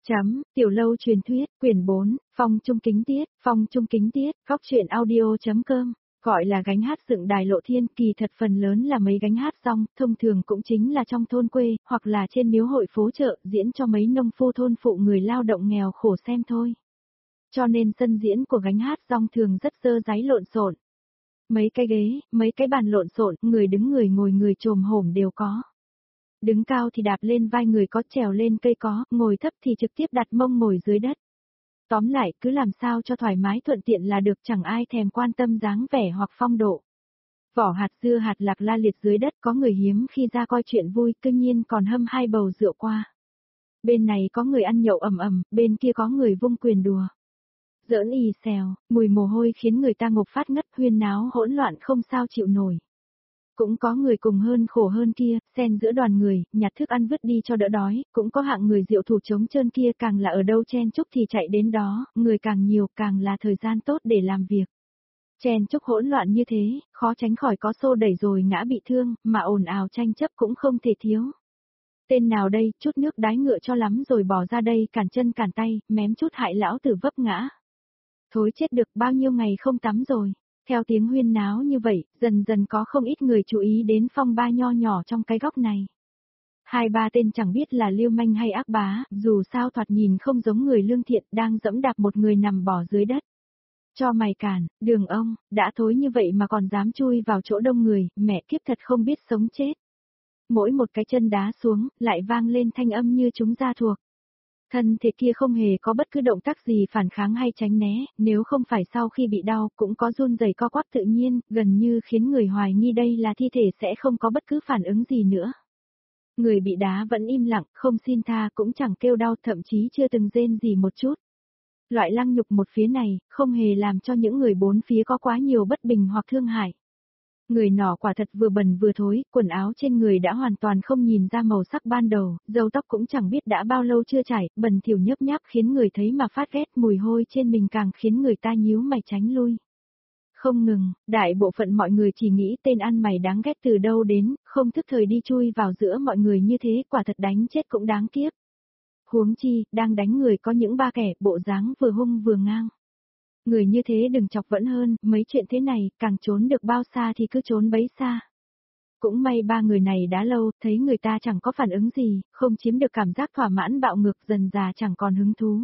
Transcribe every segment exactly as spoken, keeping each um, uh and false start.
Chấm, Tiểu Lâu truyền thuyết, quyển bốn, Phong Trung Kính Tiết, Phong Trung Kính Tiết, góc truyện audio.com, gọi là gánh hát dựng đài lộ thiên, kỳ thật phần lớn là mấy gánh hát rong, thông thường cũng chính là trong thôn quê, hoặc là trên miếu hội phố chợ, diễn cho mấy nông phu thôn phụ người lao động nghèo khổ xem thôi. Cho nên sân diễn của gánh hát rong thường rất dơ dáy lộn xộn. Mấy cái ghế, mấy cái bàn lộn xộn, người đứng người ngồi người trồm hổm đều có. Đứng cao thì đạp lên vai người có, trèo lên cây có, ngồi thấp thì trực tiếp đặt mông ngồi dưới đất. Tóm lại, cứ làm sao cho thoải mái thuận tiện là được, chẳng ai thèm quan tâm dáng vẻ hoặc phong độ. Vỏ hạt dưa hạt lạc la liệt dưới đất, có người hiếm khi ra coi chuyện vui, tự nhiên còn hâm hai bầu rượu qua. Bên này có người ăn nhậu ầm ầm, bên kia có người vung quyền đùa. Giỡn ì xèo, mùi mồ hôi khiến người ta ngộp phát ngất, huyên náo hỗn loạn không sao chịu nổi. Cũng có người cùng hơn khổ hơn kia, xen giữa đoàn người, nhặt thức ăn vứt đi cho đỡ đói, cũng có hạng người diệu thủ trống trơn kia, càng là ở đâu chen chúc thì chạy đến đó, người càng nhiều càng là thời gian tốt để làm việc. Chen chúc hỗn loạn như thế, khó tránh khỏi có xô đẩy rồi ngã bị thương, mà ồn ào tranh chấp cũng không thể thiếu. Tên nào đây, chút nước đái ngựa cho lắm rồi bỏ ra đây, cản chân cản tay, mém chút hại lão tử vấp ngã. Thối chết được, bao nhiêu ngày không tắm rồi. Theo tiếng huyên náo như vậy, dần dần có không ít người chú ý đến phong ba nho nhỏ trong cái góc này. Hai ba tên chẳng biết là lưu manh hay ác bá, dù sao thoạt nhìn không giống người lương thiện, đang dẫm đạp một người nằm bò dưới đất. Cho mày cản, đường ông, đã thối như vậy mà còn dám chui vào chỗ đông người, mẹ kiếp thật không biết sống chết. Mỗi một cái chân đá xuống, lại vang lên thanh âm như chúng ra thuộc. Thân thể kia không hề có bất cứ động tác gì phản kháng hay tránh né, nếu không phải sau khi bị đau cũng có run rẩy co quắp tự nhiên, gần như khiến người hoài nghi đây là thi thể sẽ không có bất cứ phản ứng gì nữa. Người bị đá vẫn im lặng, không xin tha cũng chẳng kêu đau, thậm chí chưa từng rên gì một chút. Loại lăng nhục một phía này, không hề làm cho những người bốn phía có quá nhiều bất bình hoặc thương hại. Người nọ quả thật vừa bẩn vừa thối, quần áo trên người đã hoàn toàn không nhìn ra màu sắc ban đầu, râu tóc cũng chẳng biết đã bao lâu chưa chải, bẩn thỉu nhớp nháp khiến người thấy mà phát ghét, mùi hôi trên mình càng khiến người ta nhíu mày tránh lui. Không ngừng, đại bộ phận mọi người chỉ nghĩ tên ăn mày đáng ghét từ đâu đến, không thức thời đi chui vào giữa mọi người như thế, quả thật đánh chết cũng đáng kiếp. Huống chi, đang đánh người có những ba kẻ, bộ dáng vừa hung vừa ngang. Người như thế đừng chọc vẫn hơn, mấy chuyện thế này, càng trốn được bao xa thì cứ trốn bấy xa. Cũng may ba người này đã lâu, thấy người ta chẳng có phản ứng gì, không chiếm được cảm giác thỏa mãn bạo ngược, dần già chẳng còn hứng thú.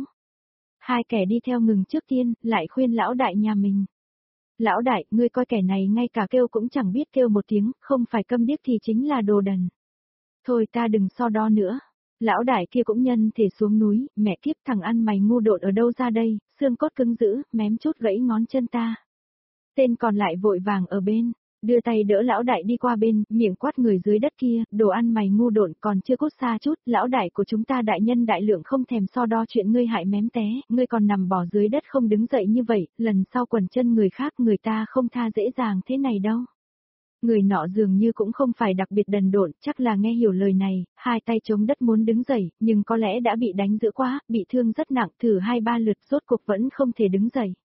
Hai kẻ đi theo ngừng trước tiên, lại khuyên lão đại nhà mình. Lão đại, ngươi coi kẻ này ngay cả kêu cũng chẳng biết kêu một tiếng, không phải câm điếc thì chính là đồ đần. Thôi ta đừng so đo nữa. Lão đại kia cũng nhân thể xuống núi, mẹ kiếp thằng ăn mày ngu độn ở đâu ra đây, xương cốt cứng dữ, mém chút gãy ngón chân ta. Tên còn lại vội vàng ở bên, đưa tay đỡ lão đại đi qua bên, miệng quát người dưới đất kia, đồ ăn mày ngu độn còn chưa cút xa chút, lão đại của chúng ta đại nhân đại lượng không thèm so đo chuyện ngươi hại mém té, ngươi còn nằm bò dưới đất không đứng dậy như vậy, lần sau quần chân người khác người ta không tha dễ dàng thế này đâu. Người nọ dường như cũng không phải đặc biệt đần độn, chắc là nghe hiểu lời này, hai tay chống đất muốn đứng dậy, nhưng có lẽ đã bị đánh giữa quá, bị thương rất nặng, thử hai ba lượt rốt cuộc vẫn không thể đứng dậy.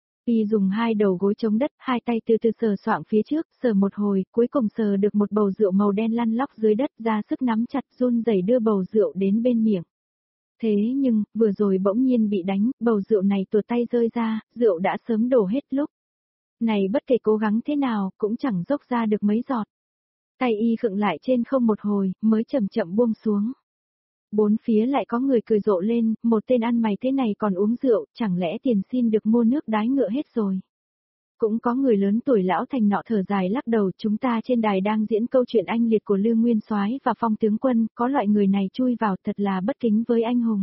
Y dùng hai đầu gối chống đất, hai tay từ từ sờ soạng phía trước, sờ một hồi, cuối cùng sờ được một bầu rượu màu đen lăn lóc dưới đất, ra sức nắm chặt run rẩy đưa bầu rượu đến bên miệng. Thế nhưng, vừa rồi bỗng nhiên bị đánh, bầu rượu này tuột tay rơi ra, rượu đã sớm đổ hết lúc. Này bất kể cố gắng thế nào, cũng chẳng dốc ra được mấy giọt. Tay y khựng lại trên không một hồi, mới chậm chậm buông xuống. Bốn phía lại có người cười rộ lên, một tên ăn mày thế này còn uống rượu, chẳng lẽ tiền xin được mua nước đái ngựa hết rồi. Cũng có người lớn tuổi lão thành nọ thở dài lắc đầu, chúng ta trên đài đang diễn câu chuyện anh liệt của Lư Nguyên Soái và Phong tướng quân, có loại người này chui vào thật là bất kính với anh hùng.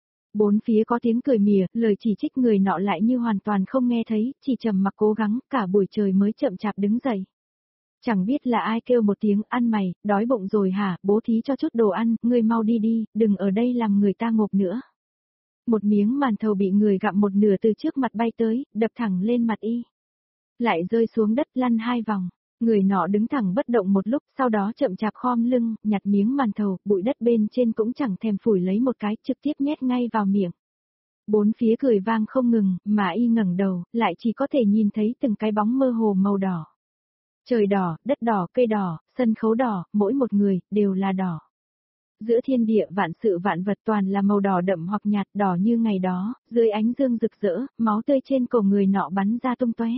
Bốn phía có tiếng cười mỉa, lời chỉ trích người nọ lại như hoàn toàn không nghe thấy, chỉ trầm mặc cố gắng, cả buổi trời mới chậm chạp đứng dậy. Chẳng biết là ai kêu một tiếng, ăn mày, đói bụng rồi hả, bố thí cho chút đồ ăn, ngươi mau đi đi, đừng ở đây làm người ta ngộp nữa. Một miếng màn thầu bị người gặm một nửa từ trước mặt bay tới, đập thẳng lên mặt y. Lại rơi xuống đất lăn hai vòng. Người nọ đứng thẳng bất động một lúc, sau đó chậm chạp khom lưng, nhặt miếng màn thầu, bụi đất bên trên cũng chẳng thèm phủi lấy một cái, trực tiếp nhét ngay vào miệng. Bốn phía cười vang không ngừng, mà y ngẩng đầu, lại chỉ có thể nhìn thấy từng cái bóng mơ hồ màu đỏ. Trời đỏ, đất đỏ, cây đỏ, sân khấu đỏ, mỗi một người, đều là đỏ. giữa thiên địa vạn sự vạn vật toàn là màu đỏ đậm hoặc nhạt đỏ như ngày đó, dưới ánh dương rực rỡ, máu tươi trên cổ người nọ bắn ra tung tóe.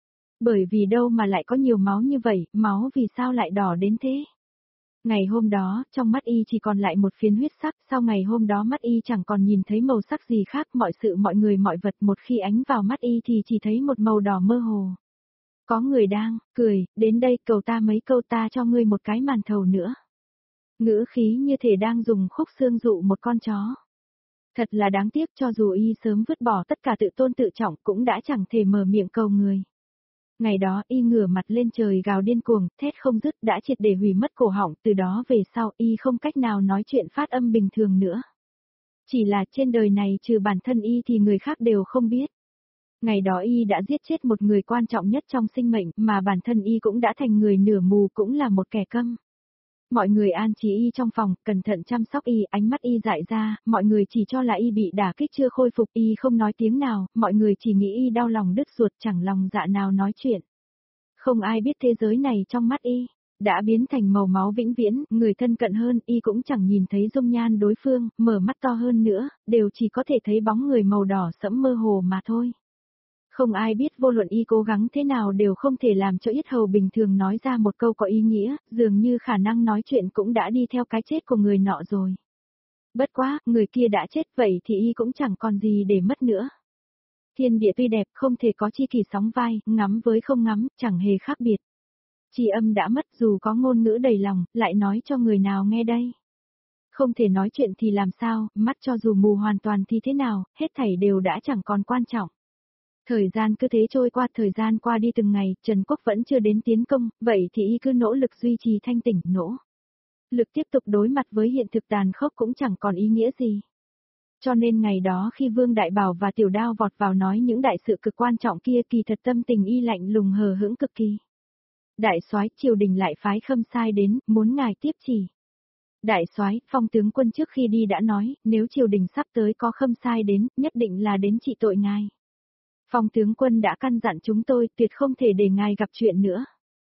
Bởi vì đâu mà lại có nhiều máu như vậy, máu vì sao lại đỏ đến thế? Ngày hôm đó, trong mắt y chỉ còn lại một phiến huyết sắc, sau ngày hôm đó mắt y chẳng còn nhìn thấy màu sắc gì khác, mọi sự mọi người mọi vật một khi ánh vào mắt y thì chỉ thấy một màu đỏ mơ hồ. Có người đang, cười, đến đây cầu ta mấy câu ta cho ngươi một cái màn thầu nữa. Ngữ khí như thể đang dùng khúc xương dụ một con chó. Thật là đáng tiếc cho dù y sớm vứt bỏ tất cả tự tôn tự trọng cũng đã chẳng thể mở miệng cầu người. Ngày đó y ngửa mặt lên trời gào điên cuồng, thét không dứt đã triệt để hủy mất cổ họng, từ đó về sau y không cách nào nói chuyện phát âm bình thường nữa. Chỉ là trên đời này trừ bản thân y thì người khác đều không biết. Ngày đó y đã giết chết một người quan trọng nhất trong sinh mệnh mà bản thân y cũng đã thành người nửa mù cũng là một kẻ câm. Mọi người an trí y trong phòng, cẩn thận chăm sóc y, ánh mắt y dại ra, mọi người chỉ cho là y bị đả kích chưa khôi phục, y không nói tiếng nào, mọi người chỉ nghĩ y đau lòng đứt ruột chẳng lòng dạ nào nói chuyện. Không ai biết thế giới này trong mắt y đã biến thành màu máu vĩnh viễn, người thân cận hơn, y cũng chẳng nhìn thấy dung nhan đối phương, mở mắt to hơn nữa, đều chỉ có thể thấy bóng người màu đỏ sẫm mơ hồ mà thôi. Không ai biết vô luận y cố gắng thế nào đều không thể làm cho yết hầu bình thường nói ra một câu có ý nghĩa, dường như khả năng nói chuyện cũng đã đi theo cái chết của người nọ rồi. Bất quá, người kia đã chết vậy thì y cũng chẳng còn gì để mất nữa. Thiên địa tuy đẹp không thể có chi kỷ sóng vai, ngắm với không ngắm, chẳng hề khác biệt. Chi âm đã mất dù có ngôn ngữ đầy lòng, lại nói cho người nào nghe đây. Không thể nói chuyện thì làm sao, mắt cho dù mù hoàn toàn thì thế nào, hết thảy đều đã chẳng còn quan trọng. Thời gian cứ thế trôi qua, thời gian qua đi từng ngày, Trần Quốc vẫn chưa đến tiến công, vậy thì y cứ nỗ lực duy trì thanh tỉnh, nỗ lực tiếp tục đối mặt với hiện thực tàn khốc cũng chẳng còn ý nghĩa gì. Cho nên ngày đó khi Vương Đại Bảo và Tiểu Đao vọt vào nói những đại sự cực quan trọng kia kỳ thật tâm tình y lạnh lùng hờ hững cực kỳ. Đại soái triều đình lại phái Khâm Sai đến, muốn ngài tiếp chỉ. Đại soái, Phong tướng quân trước khi đi đã nói, nếu triều đình sắp tới có Khâm Sai đến, nhất định là đến trị tội ngài. Phong tướng quân đã căn dặn chúng tôi tuyệt không thể để ngài gặp chuyện nữa.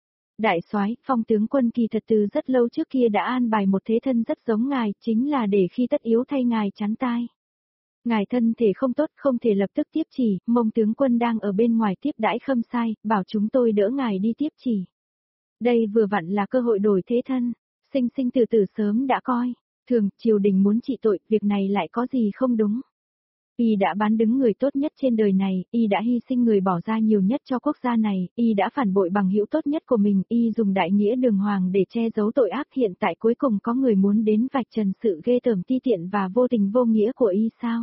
Đại soái, Phong tướng quân kỳ thật từ rất lâu trước kia đã an bài một thế thân rất giống ngài, chính là để khi tất yếu thay ngài chắn tai. Ngài thân thể không tốt, không thể lập tức tiếp chỉ, Mông tướng quân đang ở bên ngoài tiếp đãi Khâm Sai, bảo chúng tôi đỡ ngài đi tiếp chỉ. Đây vừa vặn là cơ hội đổi thế thân, sinh sinh tử tử sớm đã coi, thường triều đình muốn trị tội, việc này lại có gì không đúng. Y đã bán đứng người tốt nhất trên đời này, y đã hy sinh người bỏ ra nhiều nhất cho quốc gia này, y đã phản bội bằng hữu tốt nhất của mình, y dùng đại nghĩa đường hoàng để che giấu tội ác, hiện tại cuối cùng có người muốn đến vạch trần sự ghê tởm ti tiện và vô tình vô nghĩa của y sao?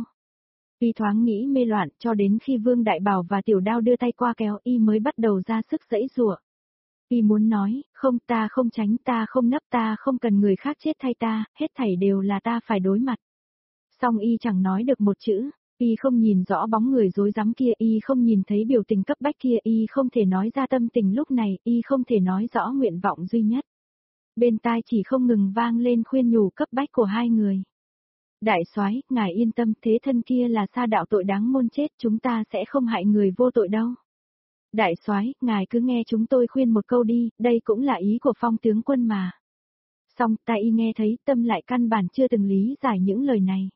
Y thoáng nghĩ mê loạn, cho đến khi Vương Đại Bảo và Tiểu Đao đưa tay qua kéo y mới bắt đầu ra sức giãy giụa. Y muốn nói, không ta không tránh ta không nấp ta không cần người khác chết thay ta, hết thảy đều là ta phải đối mặt. Song y chẳng nói được một chữ. Y không nhìn rõ bóng người rối rắm kia, y không nhìn thấy biểu tình cấp bách kia, y không thể nói ra tâm tình lúc này, y không thể nói rõ nguyện vọng duy nhất. Bên tai chỉ không ngừng vang lên khuyên nhủ cấp bách của hai người. Đại soái, ngài yên tâm, thế thân kia là sa đạo tội đáng muôn chết, chúng ta sẽ không hại người vô tội đâu. Đại soái, ngài cứ nghe chúng tôi khuyên một câu đi, đây cũng là ý của Phong tướng quân mà. Song tai y nghe thấy, tâm lại căn bản chưa từng lý giải những lời này.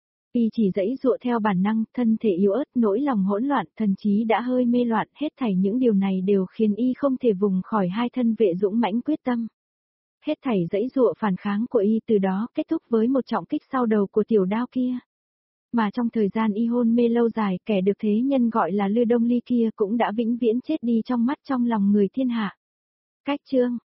Y chỉ dãy dụa theo bản năng, thân thể yếu ớt, nỗi lòng hỗn loạn, thần trí đã hơi mê loạn, hết thảy những điều này đều khiến y không thể vùng khỏi hai thân vệ dũng mãnh quyết tâm. Hết thảy dãy dụa phản kháng của y từ đó kết thúc với một trọng kích sau đầu của Tiểu Đao kia. Mà trong thời gian y hôn mê lâu dài, kẻ được thế nhân gọi là Lư Đông Ly kia cũng đã vĩnh viễn chết đi trong mắt trong lòng người thiên hạ. Cách chương